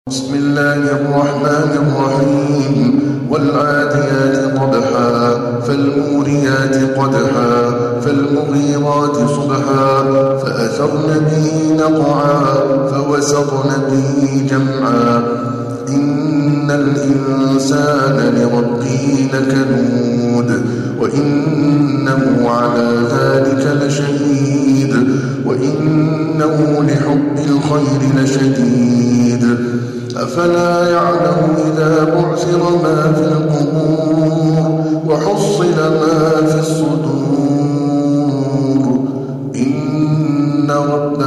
بسم الله الرحمن الرحيم والعاديات ضبحا فالموريات قدحا فالمغيرات صبحا فأثرن به نقعا فوسطن به جمعا إن الإنسان لربه لكنود وإنه على ذلك لشهيد وإنه لحب الخير لشديد أفلا يعلم إذا بعثر ما في القبور وحصل ما في الصدور إن ربك